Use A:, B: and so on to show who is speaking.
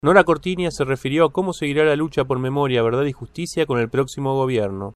A: Nora Cortiñas se refirió a cómo seguirá la lucha por memoria, verdad y justicia con el próximo gobierno.